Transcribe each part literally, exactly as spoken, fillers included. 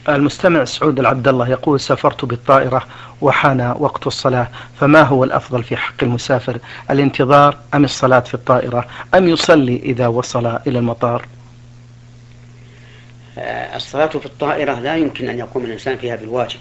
المستمع سعود العبد الله يقول: سافرت بالطائرة وحان وقت الصلاة، فما هو الأفضل في حق المسافر، الانتظار أم الصلاة في الطائرة أم يصلي إذا وصل إلى المطار؟ الصلاة في الطائرة لا يمكن أن يقوم الإنسان فيها بالواجب،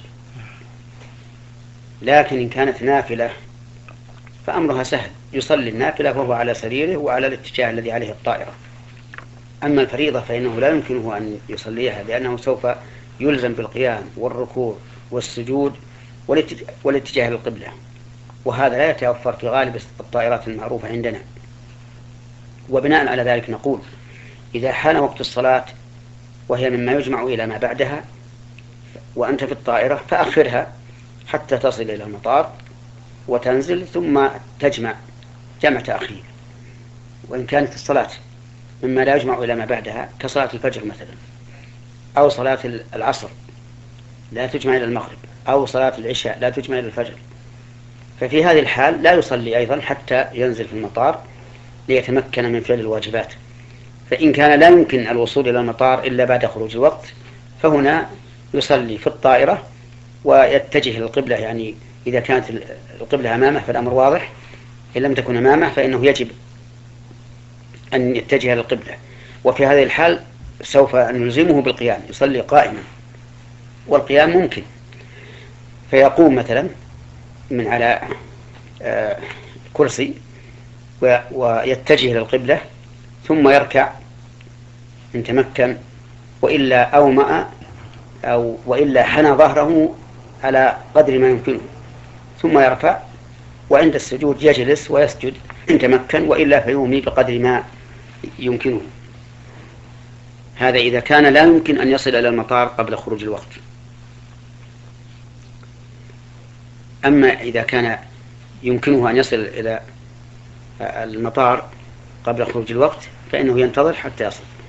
لكن إن كانت نافلة فأمرها سهل، يصلي النافلة وهو على سريره وعلى الاتجاه الذي عليه الطائرة. أما الفريضة فإنه لا يمكنه أن يصليها، لأنه سوف يلزم بالقيام والركوع والسجود والاتجاه للقبلة، وهذا لا يتوفر في غالب الطائرات المعروفة عندنا. وبناء على ذلك نقول: إذا حان وقت الصلاة وهي مما يجمع إلى ما بعدها وأنت في الطائرة فأخرها حتى تصل إلى المطار وتنزل ثم تجمع جمع تأخير. وإن كانت الصلاة مما لا يجمع إلى ما بعدها كصلاة الفجر مثلا، أو صلاة العصر لا تجمع إلى المغرب، أو صلاة العشاء لا تجمع إلى الفجر، ففي هذه الحال لا يصلي أيضا حتى ينزل في المطار ليتمكن من فعل الواجبات. فإن كان لا يمكن الوصول إلى المطار إلا بعد خروج الوقت فهنا يصلي في الطائرة ويتجه للقبلة، يعني إذا كانت القبلة أمامه فالأمر واضح، إن لم تكن أمامه فإنه يجب أن يتجه للقبلة. وفي هذه الحال سوف نلزمه بالقيام، يصلي قائما، والقيام ممكن، فيقوم مثلا من على كرسي ويتجه للقبلة ثم يركع إن تمكن، وإلا أومأ أو وإلا حنى ظهره على قدر ما يمكنه ثم يرفع، وعند السجود يجلس ويسجد إن تمكن، وإلا فيومي بقدر ما يمكنه. هذا إذا كان لا يمكن أن يصل إلى المطار قبل خروج الوقت. أما إذا كان يمكنه أن يصل إلى المطار قبل خروج الوقت فإنه ينتظر حتى يصل.